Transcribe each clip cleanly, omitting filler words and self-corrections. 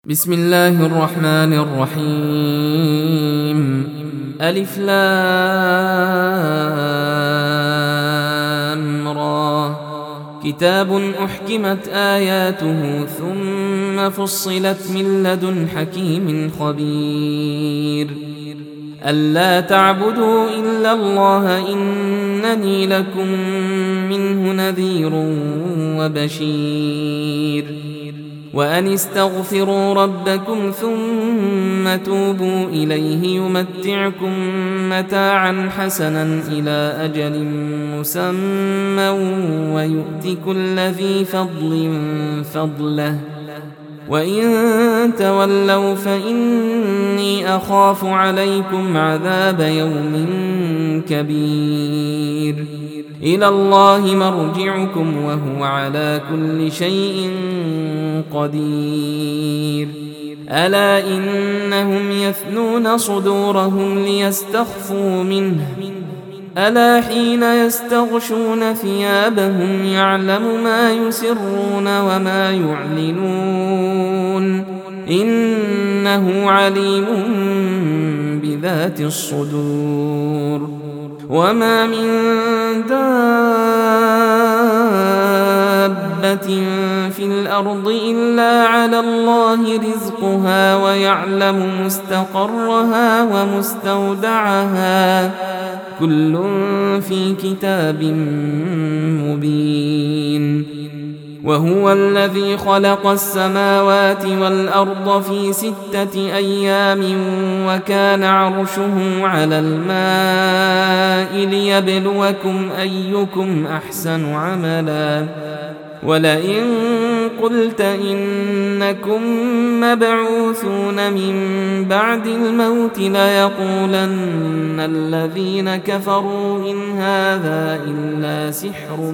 بسم الله الرحمن الرحيم. ألف لام را. كتاب أحكمت آياته ثم فصلت من لدن حكيم خبير. ألا تعبدوا إلا الله إنني لكم منه نذير وبشير. وأن استغفروا ربكم ثم توبوا إليه يمتعكم متاعا حسنا إلى أجل مسمى ويؤت كل ذي فضل فضله وإن تولوا فإني أخاف عليكم عذاب يوم كبير. إلى الله مرجعكم وهو على كل شيء قدير. ألا إنهم يثنون صدورهم ليستخفوا منه ألا حين يستغشون ثيابهم يعلم ما يسرون وما يعلنون إنه عليم بذات الصدور. وما من دابة في الأرض إلا على الله رزقها ويعلم مستقرها ومستودعها كل في كتاب مبين. وهو الذي خلق السماوات والأرض في 6 أيام وكان عرشه على الماء ليبلوكم أيكم أحسن عملا. ولئن قلت إنكم مبعوثون من بعد الموت ليقولن الذين كفروا إن هذا إلا سحر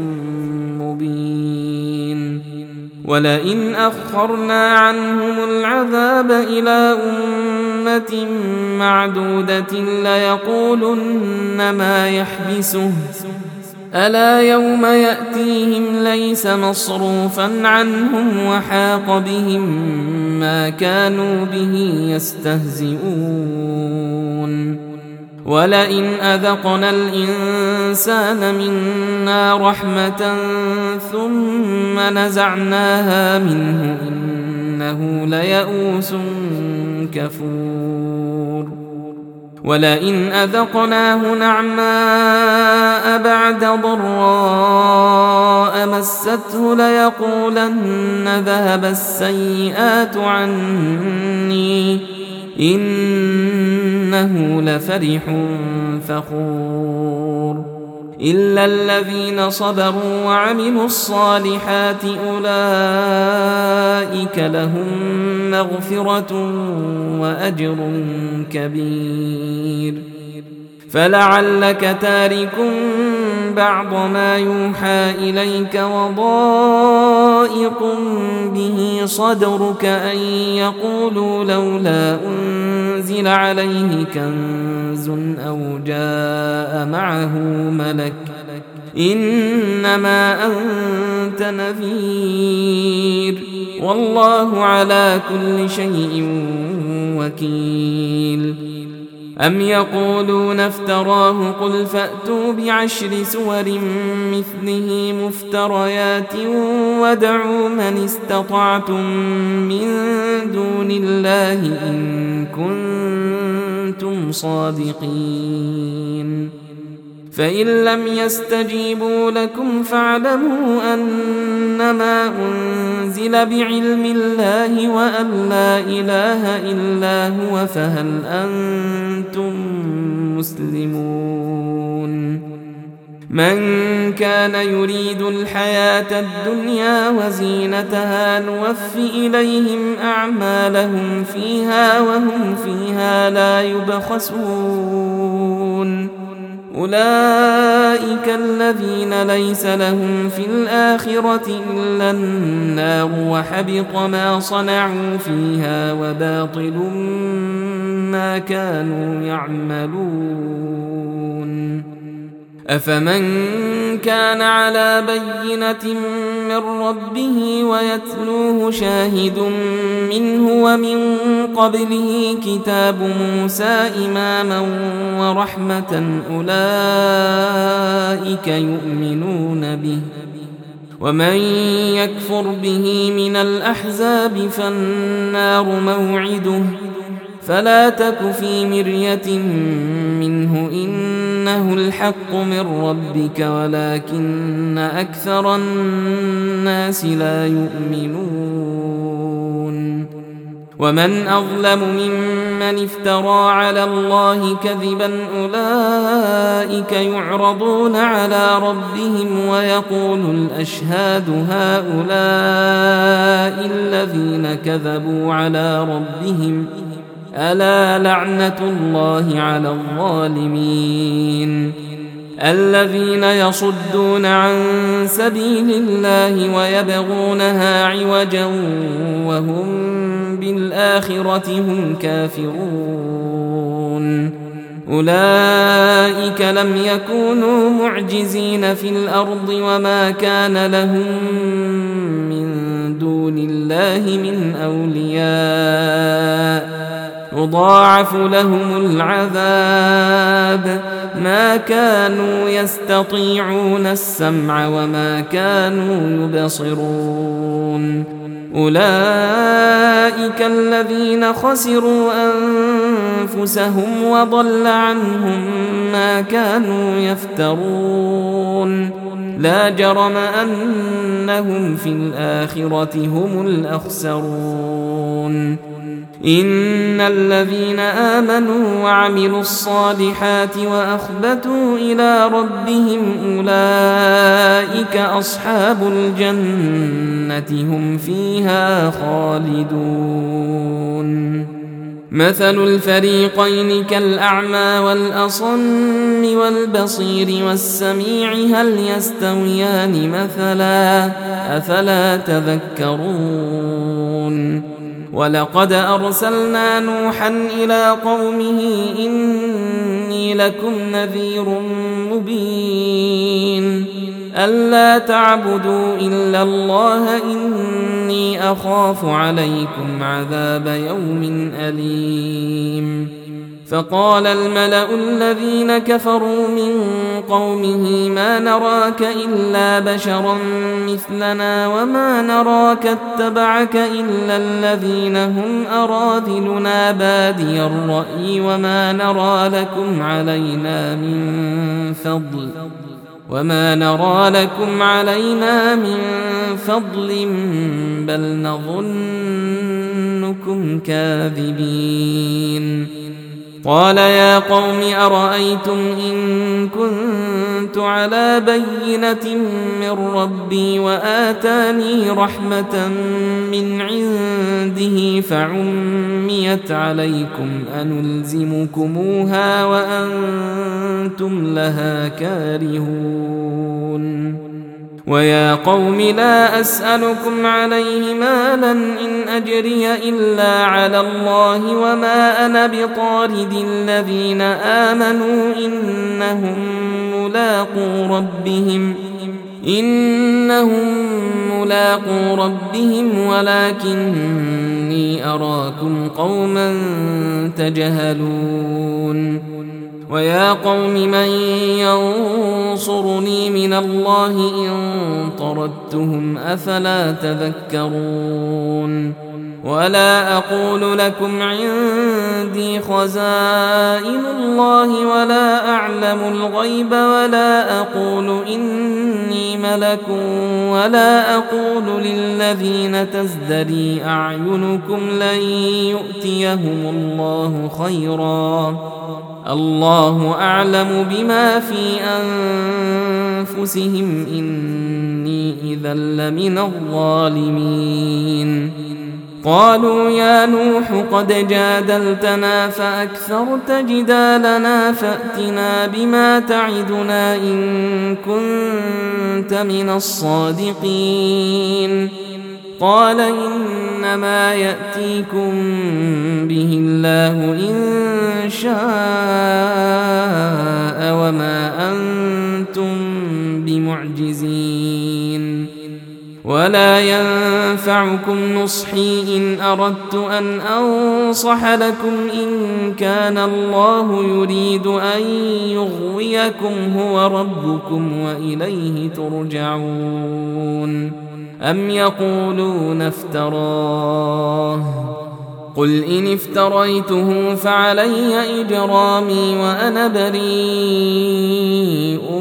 مبين. ولئن أخرنا عنهم العذاب إلى أمة معدودة ليقولن ما يحبسه ألا يوم يأتيهم ليس مصروفا عنهم وحاق بهم ما كانوا به يستهزئون. ولئن أذقنا الإنسان منا رحمة ثم نزعناها منه إنه ليئوس كفور. ولئن أذقناه نعماء بعد ضراء مسته ليقولن ذهب السيئات عني إنه لفرح فخور. إلا الذين صبروا وعملوا الصالحات أولئك لهم مغفرة وأجر كبير. فلعلك تارك بعض ما يوحى إليك وضائق به صدرك أن يقولوا لولا أنزل عليه كنز أو جاء معه ملك إنما أنت نذير والله على كل شيء وكيل. أم يقولون افتراه قل فأتوا ب10 سور مثله مفتريات وادعوا من استطعتم من دون الله إن كنتم صادقين. فإن لم يستجيبوا لكم فاعلموا أنما أنزل بعلم الله وأن لا إله إلا هو فهل أنتم مسلمون. من كان يريد الحياة الدنيا وزينتها نوف إليهم أعمالهم فيها وهم فيها لا يبخسون. أولئك الذين ليس لهم في الآخرة إلا النار وحبط ما صنعوا فيها وباطل ما كانوا يعملون. أفمن كان على بينة من ربه ويتلوه شاهد منه ومن قبله كتاب موسى إماما ورحمة أولئك يؤمنون به ومن يكفر به من الأحزاب فالنار موعده فلا تك في مرية منه إنه الحق من ربك ولكن أكثر الناس لا يؤمنون ومن أظلم ممن افترى على الله كذبا أولئك يعرضون على ربهم ويقول الأشهاد هؤلاء الذين كذبوا على ربهم ألا لعنة الله على الظالمين الذين يصدون عن سبيل الله ويبغونها عوجا وهم بالآخرة هم كافرون أولئك لم يكونوا معجزين في الأرض وما كان لهم من دون الله من أولياء يضاعف لهم العذاب ما كانوا يستطيعون السمع وما كانوا يبصرون أولئك الذين خسروا أنفسهم وضل عنهم ما كانوا يفترون لا جرم أنهم في الآخرة هم الأخسرون إن الذين آمنوا وعملوا الصالحات وأخبتوا إلى ربهم أولئك أصحاب الجنة هم فيها خالدون مثل الفريقين كالأعمى والأصم والبصير والسميع هل يستويان مثلا أفلا تذكرون ولقد أرسلنا نوحا إلى قومه إني لكم نذير مبين ألا تعبدوا إلا الله إني أخاف عليكم عذاب يوم أليم فقال الملأ الذين كفروا من قومه ما نراك إلا بشرا مثلنا وما نراك اتبعك إلا الذين هم أراذلنا بادي الرأي وما نرى لكم علينا من فضل بل نظنكم كاذبين قال يا قوم أرأيتم إن كنت على بينة من ربي وآتاني رحمة من عنده فعميت عليكم أنلزمكموها وأنتم لها كارهون ويا قوم لا أسألكم عليه مالا إن أجري إلا على الله وما أنا بطارد الذين آمنوا إنهم ملاقو ربهم ولكني أراكم قوما تجهلون ويا قوم من ينصرني من الله إن طردتهم أفلا تذكرون ولا أقول لكم عندي خزائن الله ولا أعلم الغيب ولا أقول إني ملك ولا أقول للذين تزدري أعينكم لن يؤتيهم الله خيرا الله أعلم بما في أنفسهم إني إذا لمن الظالمين قالوا يا نوح قد جادلتنا فأكثرت جدالنا فأتنا بما تعدنا إن كنت من الصادقين قال إنما يأتيكم به الله إن شاء وما ولا ينفعكم نصحي إن أردت أن أنصح لكم إن كان الله يريد أن يغويكم هو ربكم وإليه ترجعون. أم يقولون افتراه قل إن افتريته فعلي إجرامي وأنا بريء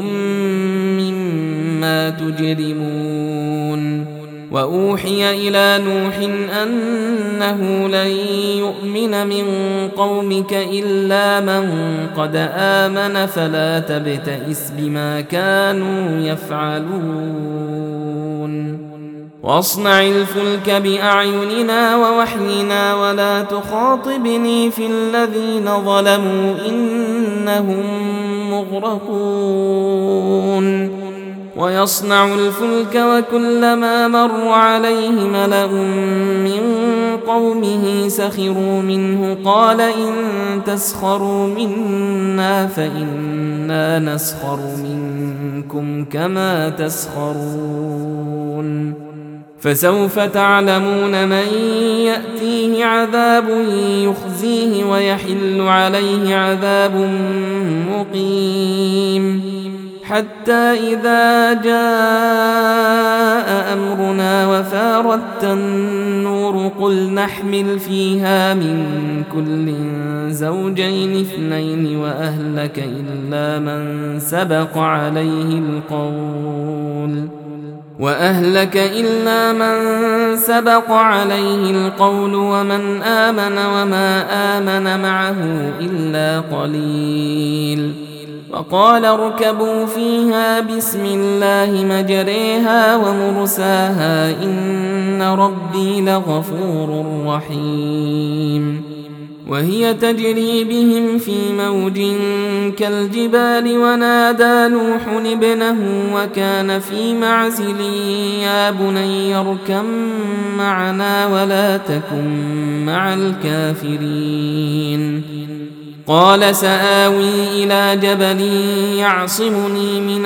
مما تجرمون. وأوحي إلى نوح أنه لن يؤمن من قومك إلا من قد آمن فلا تبتئس بما كانوا يفعلون. واصنع الفلك بأعيننا ووحينا ولا تخاطبني في الذين ظلموا إنهم مغرقون. ويصنع الفلك وكلما مر عليه ملأ من قومه سخروا منه قال إن تسخروا منا فإنا نسخر منكم كما تسخرون. فسوف تعلمون من يأتيه عذاب يخزيه ويحل عليه عذاب مقيم. حتى إذا جاء أمرنا وفارت النور قل نحمل فيها من كل زوجين اثنين وأهلك إلا من سبق عليه القول ومن آمن وما آمن معه إلا قليل. وقال اركبوا فيها بسم الله مجريها ومرساها إن ربي لغفور رحيم. وهي تجري بهم في موج كالجبال ونادى نوح ابنه وكان في معزل يا بني اركب معنا ولا تكن مع الكافرين. قال سآوي إلى جبل يعصمني من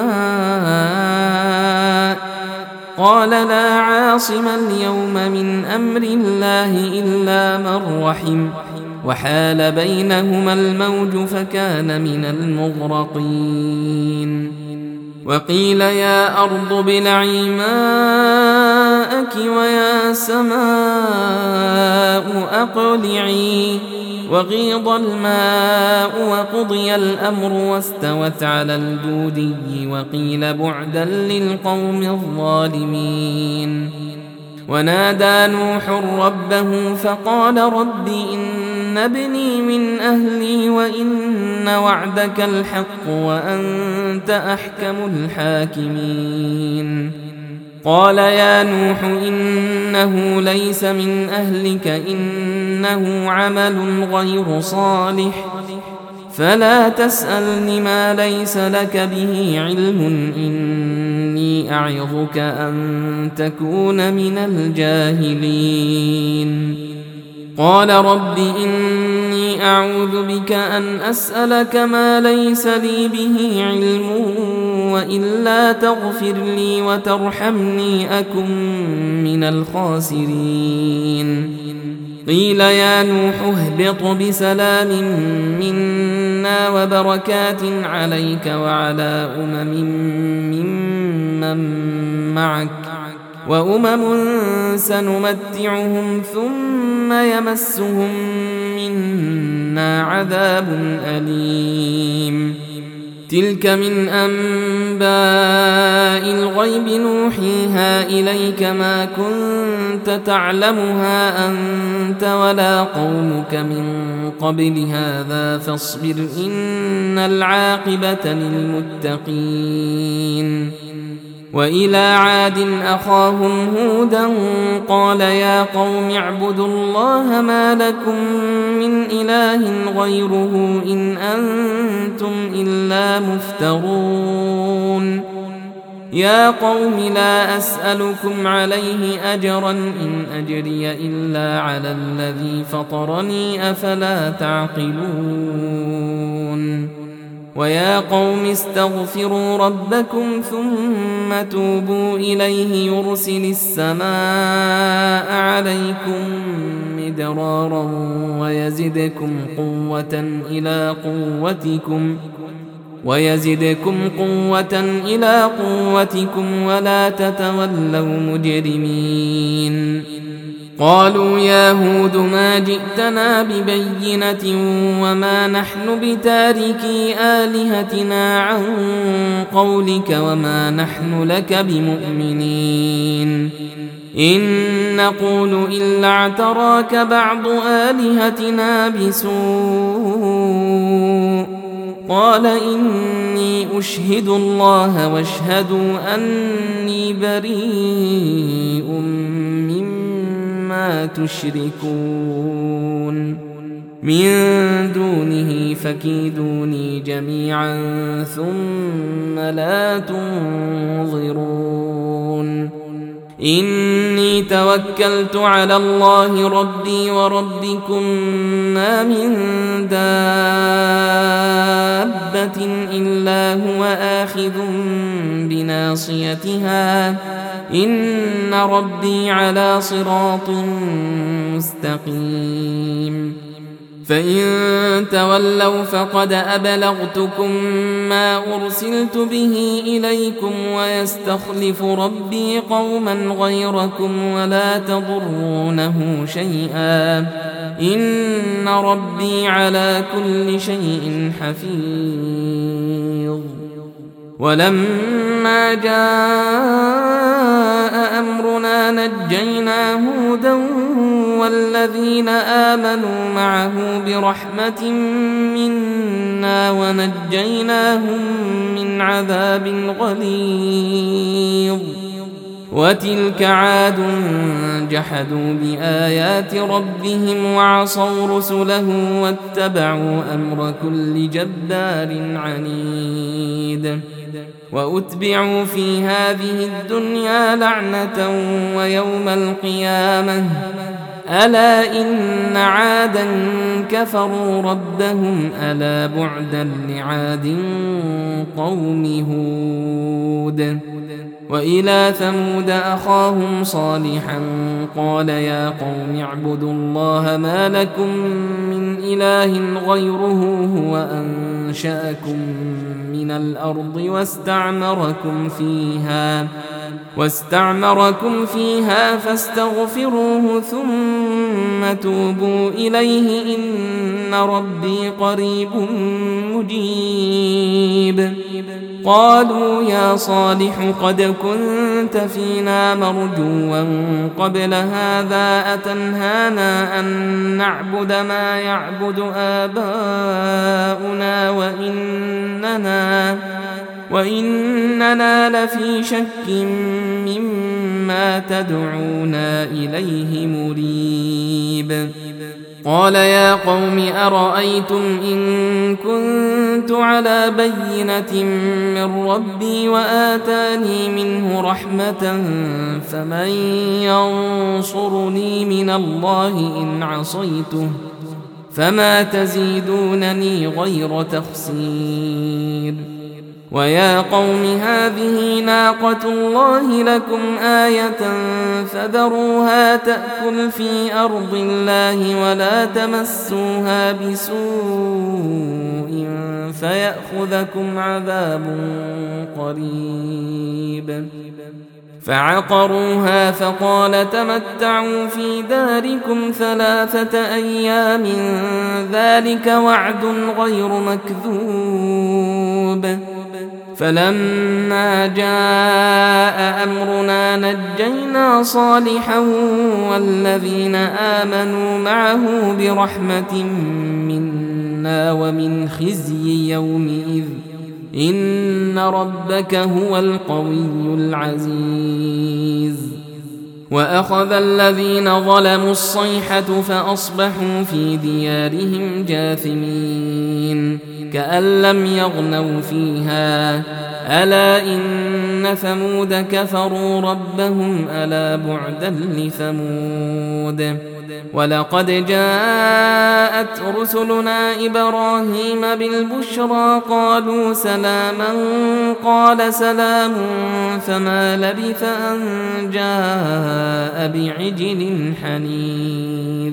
الماء قال لا عاصم اليوم من أمر الله إلا من رحم وحال بينهما الموج فكان من المغرقين. وقيل يا أرض ابلعي ماءك ويا سماء أقلعي وغيض الماء وقضي الأمر واستوت على الجودي وقيل بعدا للقوم الظالمين. ونادى نوح ربه فقال رب إن ابني من أهلي وإن وعدك الحق وأنت أحكم الحاكمين. قال يا نوح إنه ليس من أهلك إنه عمل غير صالح فلا تسألني ما ليس لك به علم إني أعظك أن تكون من الجاهلين. قال رب إني أعوذ بك أن أسألك ما ليس لي به علم وإلا تغفر لي وترحمني أكن من الخاسرين. قيل يا نوح اهبط بسلام منا وبركات عليك وعلى ممن معك وأمم سنمتعهم ثم يمسهم منا عذاب أليم. تلك من أنباء الغيب نوحيها إليك ما كنت تعلمها أنت ولا قومك من قبل هذا فاصبر إن العاقبة للمتقين. وإلى عاد أخاهم هودا قال يا قوم اعبدوا الله ما لكم من إله غيره إن أنتم إلا مفترون. يا قوم لا أسألكم عليه أجرا إن أجري إلا على الذي فطرني أفلا تعقلون. ويا قوم استغفروا ربكم ثم توبوا إليه يرسل السماء عليكم مدرارا ويزدكم قوة إلى قوتكم ولا تتولوا مجرمين. قالوا يا هود ما جئتنا ببينة وما نحن بتاركي آلهتنا عن قولك وما نحن لك بمؤمنين إن نقول إلا اعتراك بعض آلهتنا بسوء قال إني أشهد الله واشهدوا أني بريء مما تشركون من دونه فكيدوني جميعا ثم لا تنظرون إني توكلت على الله ربي وربكم ما من دابة إلا هو آخذ بناصيتها إن ربي على صراط مستقيم فإن تولوا فقد أبلغتكم ما أرسلت به إليكم ويستخلف ربي قوما غيركم ولا تضرونه شيئا إن ربي على كل شيء حفيظ. ولما جاء أمرنا نجينا هودا والذين آمنوا معه برحمة منا ونجيناهم من عذاب غليظ. وتلك عاد جحدوا بآيات ربهم وعصوا رسله واتبعوا أمر كل جبار عنيد. وأتبعوا في هذه الدنيا لعنة ويوم القيامة ألا إن عادا كفروا ربهم ألا بعدا لعاد قوم هود. وإلى ثمود أخاهم صالحا قال يا قوم اعبدوا الله ما لكم من إله غيره هو أنشأكم من الأرض واستعمركم فيها فاستغفروه ثم توبوا إليه إن ربي قريب مجيب. قالوا يا صالح قد كنت فينا مرجوا قبل هذا أتنهانا أن نعبد ما يعبد آباؤنا وإننا لفي شك مما تدعونا إليه مريب. قال يا قوم أرأيتم إن كنت على بينة من ربي وآتاني منه رحمة فمن ينصرني من الله إن عصيته فما تزيدونني غير تخسير. ويا قوم هذه ناقة الله لكم آية فذروها تأكل في أرض الله ولا تمسوها بسوء فيأخذكم عذاب قريب. فعقروها فقال تمتعوا في داركم 3 أيام ذلك وعد غير مكذوب. فلما جاء أمرنا نجينا صالحا والذين آمنوا معه برحمة منا ومن خزي يومئذ إن ربك هو القوي العزيز. وأخذ الذين ظلموا الصيحة فأصبحوا في ديارهم جاثمين كأن لم يغنوا فيها ألا إن ثمود كفروا ربهم ألا بعدا لثمود. ولقد جاءت رسلنا إبراهيم بالبشرى قالوا سلاما قال سلام فما لبث أن جاء بعجل حنيذ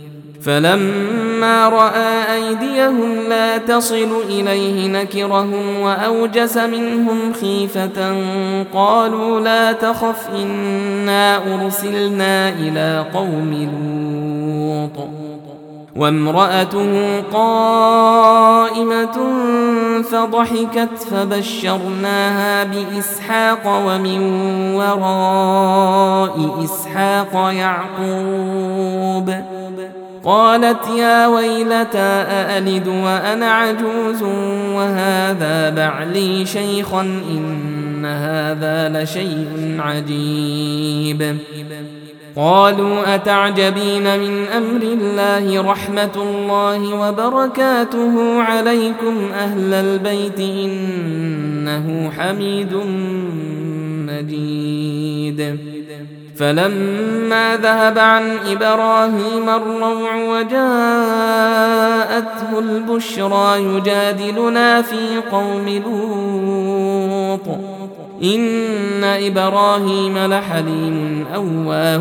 فلما رأى أيديهم لا تصل إليه نكرهم وأوجس منهم خيفة قالوا لا تخف إنا أرسلنا إلى قوم لوط وامرأته قائمة فضحكت فبشرناها بإسحاق ومن وراء إسحاق يعقوب قالت يا ويلتى أألد وأنا عجوز وهذا بعلي شيخا إن هذا لشيء عجيب قالوا أتعجبين من أمر الله رحمة الله وبركاته عليكم أهل البيت إنه حميد مجيد فلما ذهب عن إبراهيم الروع وجاءته البشرى يجادلنا في قوم لوط إن إبراهيم لحليم أواه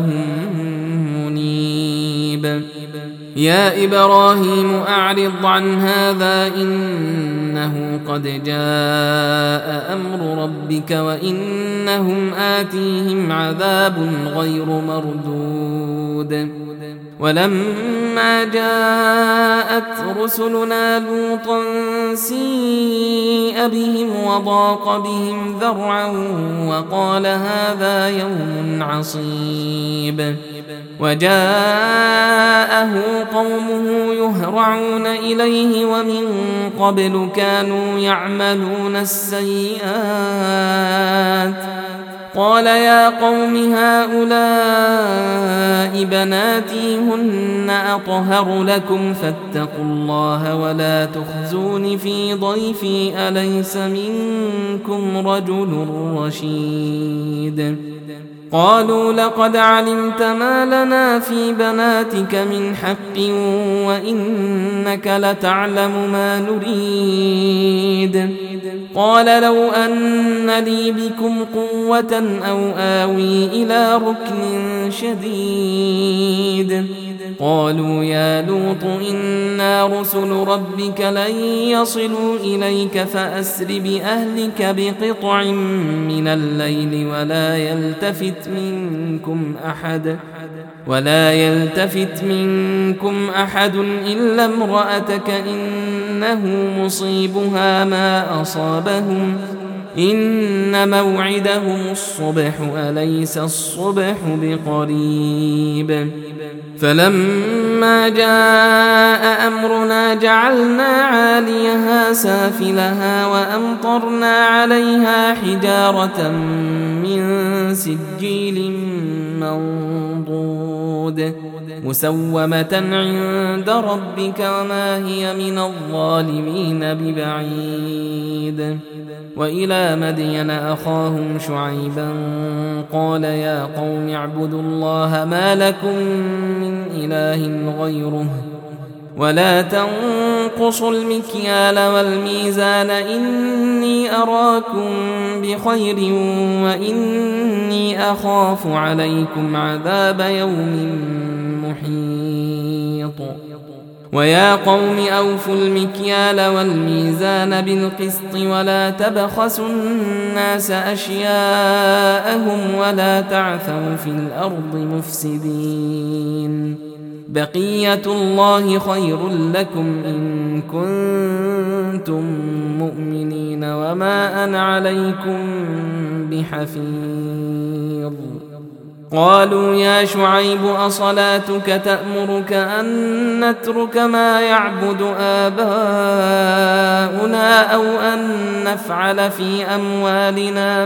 منيب يا إبراهيم أعرض عن هذا إنه قد جاء أمر ربك وإنهم آتيهم عذاب غير مردود ولما جاءت رسلنا لوطا سيء بهم وضاق بهم ذرعا وقال هذا يوم عصيب وجاءه قومه يهرعون إليه ومن قبل كانوا يعملون السيئات قال يا قوم هؤلاء بناتي هن أطهر لكم فاتقوا الله ولا تخزون في ضيفي أليس منكم رجل رشيد قالوا لقد علمت ما لنا في بناتك من حق وإنك لتعلم ما نريد قال لو أن لي بكم قوة أو آوي إلى ركن شديد قالوا يا لوط إنا رسل ربك لن يصلوا إليك فأسر بأهلك بقطع من الليل ولا يلتفت منكم أحد إلا امرأتك إنه مصيبها ما أصابهم إن موعدهم الصبح أليس الصبح بقريب فلما جاء أمرنا جعلنا عاليها سافلها وأمطرنا عليها حجارة من سجيل منضود مسومة عند ربك وما هي من الظالمين ببعيد وإلى مدين أخاهم شعيبا قال يا قوم اعبدوا الله ما لكم من إله غيره ولا تنقصوا المكيال والميزان إني أراكم بخير وإني أخاف عليكم عذاب يوم محيط ويا قوم أوفوا المكيال والميزان بالقسط ولا تبخسوا الناس أشياءهم ولا تعثوا في الأرض مفسدين بقية الله خير لكم إن كنتم مؤمنين وما أنا عليكم بحفيظ قالوا يا شعيب أصلاتك تأمرك أن نترك ما يعبد آباؤنا أو أن نفعل في أموالنا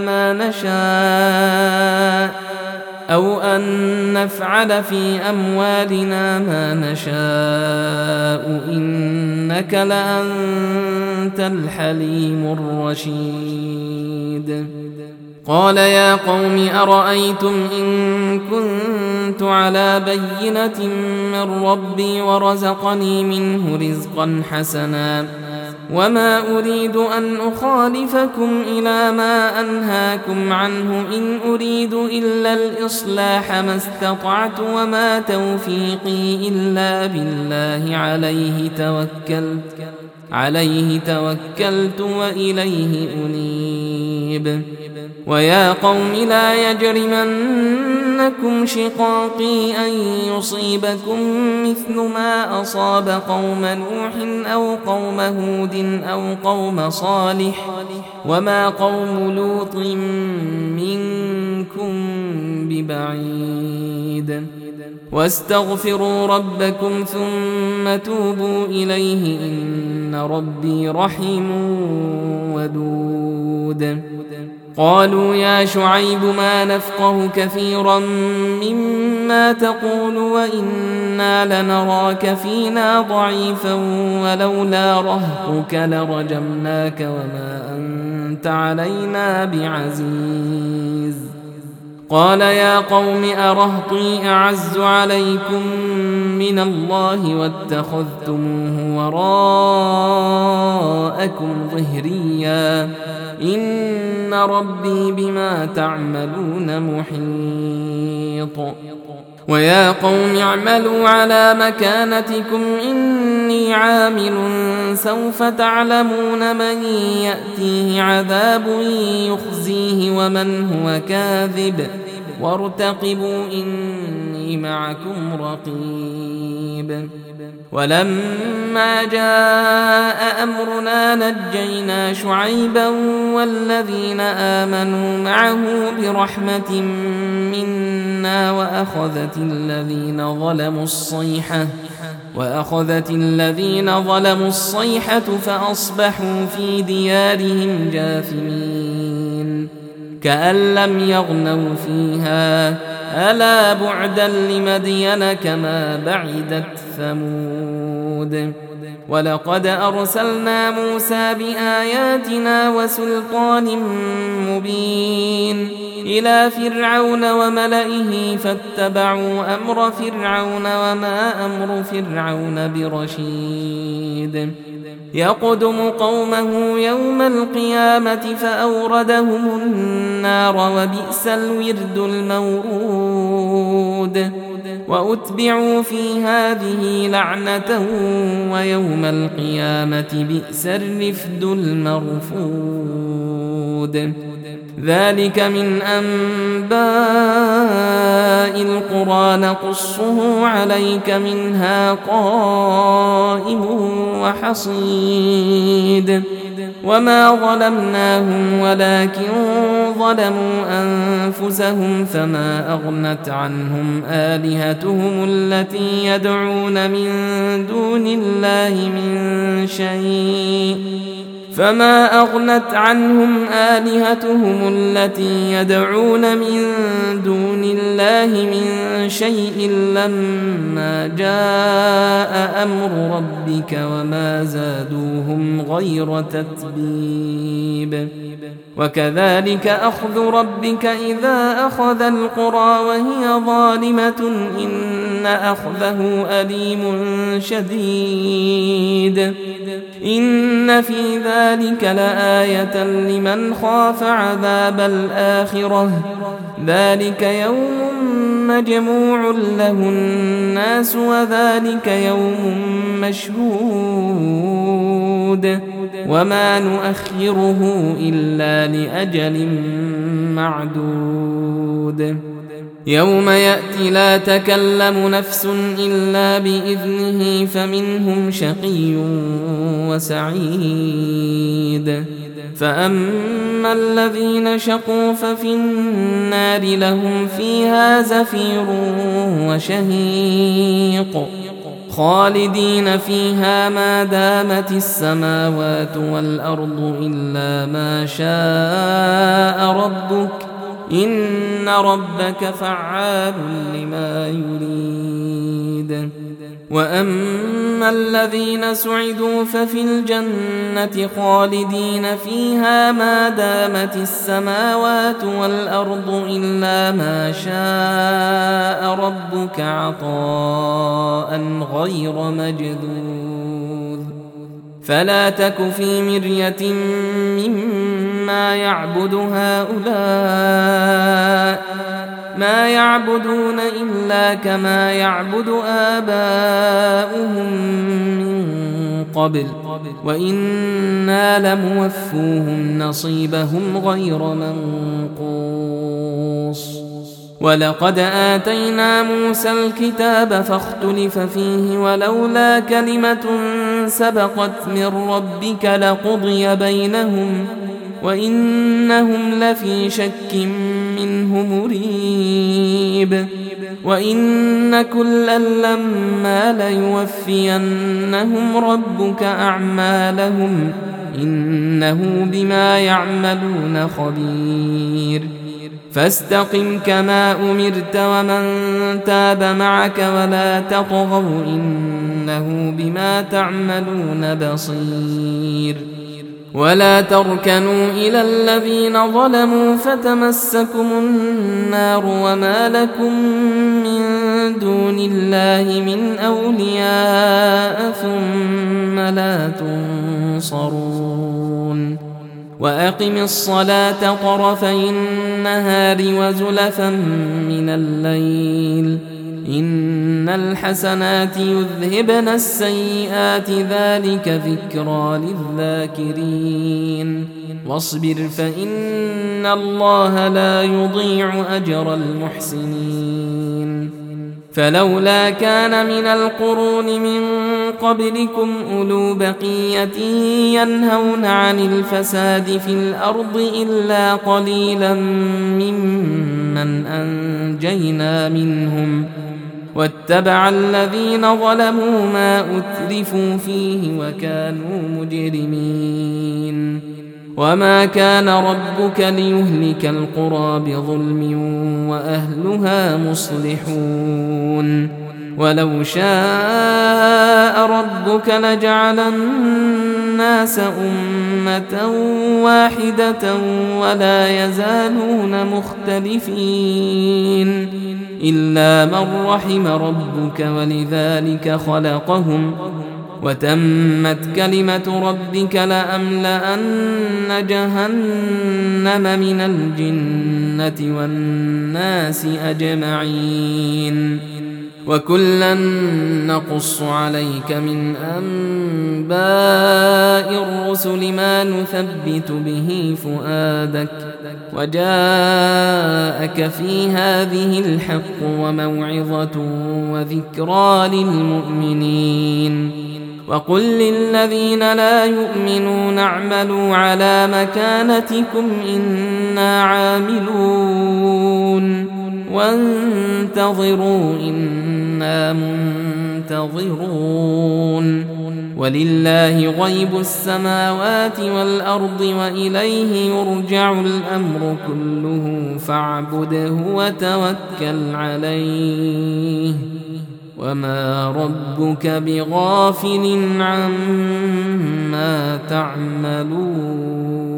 ما نشاء إنك لأنت الحليم الرشيد قال يا قوم أرأيتم إن كنت على بينة من ربي ورزقني منه رزقا حسنا وما أريد أن أخالفكم إلى ما أنهاكم عنه إن أريد إلا الإصلاح ما استطعت وما توفيقي إلا بالله عليه توكلت وإليه أنيب ويا قوم لا يجرمنكم شقاقي أن يصيبكم مثل ما أصاب قوم نوح أو قوم هود أو قوم صالح وما قوم لوط منكم ببعيد واستغفروا ربكم ثم توبوا إليه إن ربي رحيم ودود قالوا يا شعيب ما نفقه كثيرا مما تقول وإنا لنراك فينا ضعيفا ولولا رهطك لرجمناك وما أنت علينا بعزيز قال يا قوم أرهطي أعز عليكم من الله واتخذتموه وراءكم ظهريا إن ربي بما تعملون محيط ويا قوم اعملوا على مكانتكم إني عامل سوف تعلمون من يأتيه عذاب يخزيه ومن هو كاذب وارتقبوا إني معكم رقيب ولما جاء أمرنا نجينا شعيبا والذين آمنوا معه برحمة منا وأخذت الذين ظلموا الصيحة فأصبحوا في ديارهم جاثمين كأن لم يغنوا فيها ألا بعدا لمدين كما بعدت ثمود ولقد أرسلنا موسى بآياتنا وسلطان مبين إلى فرعون وملئه فاتبعوا أمر فرعون وما أمر فرعون برشيد يقدم قومه يوم القيامة فأوردهم النار وبئس الورد المورود وأتبعوا في هذه لعنة ويوم القيامة بئس الرفد المرفود ذلك من أنباء القرى نقصه عليك منها قائم وحصيد وما ظلمناهم ولكن ظلموا أنفسهم فما أغنت عنهم آلهتهم التي يدعون من دون الله من شيء لما جاء أمر ربك وما زادوهم غير تتبيب وكذلك أخذ ربك إذا أخذ القرى وهي ظالمة إن أخذه أليم شديد إن في ذلك لآية لمن خاف عذاب الآخرة ذلك يوم مجموع له الناس وذلك يوم مشهود وما نؤخره إلا لأجل معدود يوم يأتي لا تكلم نفس إلا بإذنه فمنهم شقي وسعيد فأما الذين شقوا ففي النار لهم فيها زفير وشهيق خالدين فيها ما دامت السماوات والأرض إلا ما شاء ربك إن ربك فعال لما يريد وأما الذين سعدوا ففي الجنة خالدين فيها ما دامت السماوات والأرض إلا ما شاء ربك عطاء غير مجذوذ فلا تك في مرية مما يعبد هؤلاء ما يعبدون إلا كما يعبد آباؤهم من قبل وإنا لموفوهم نصيبهم غير منقوص ولقد آتينا موسى الكتاب فاختلف فيه ولولا كلمة سبقت من ربك لقضي بينهم وإنهم لفي شك منه مريب وإن كلا لما ليوفينهم ربك أعمالهم إنه بما يعملون خبير فاستقم كما أمرت ومن تاب معك ولا تطغوا إنه بما تعملون بصير ولا تركنوا إلى الذين ظلموا فتمسكم النار وما لكم من دون الله من أولياء ثم لا تنصرون وأقم الصلاة طرفي النهار وزلفا من الليل إن الحسنات يذهبن السيئات ذلك ذكرى للذاكرين واصبر فإن الله لا يضيع أجر المحسنين فلولا كان من القرون من قبلكم أولو بقية ينهون عن الفساد في الأرض إلا قليلا ممن أنجينا منهم واتبع الذين ظلموا ما أترفوا فيه وكانوا مجرمين وما كان ربك ليهلك القرى بظلم وأهلها مصلحون ولو شاء ربك لجعل الناس أمة واحدة ولا يزالون مختلفين إلا من رحم ربك ولذلك خلقهم وتمت كلمة ربك لأملأن جهنم من الجنة والناس أجمعين وكلا نقص عليك من أنباء الرسل ما نثبت به فؤادك وجاءك في هذه الحق وموعظة وذكرى للمؤمنين وقل للذين لا يؤمنون اعملوا على مكانتكم إنا عاملون وانتظروا إنا منتظرون ولله غيب السماوات والأرض وإليه يرجع الأمر كله فاعبده وتوكل عليه وما ربك بغافل عما تعملون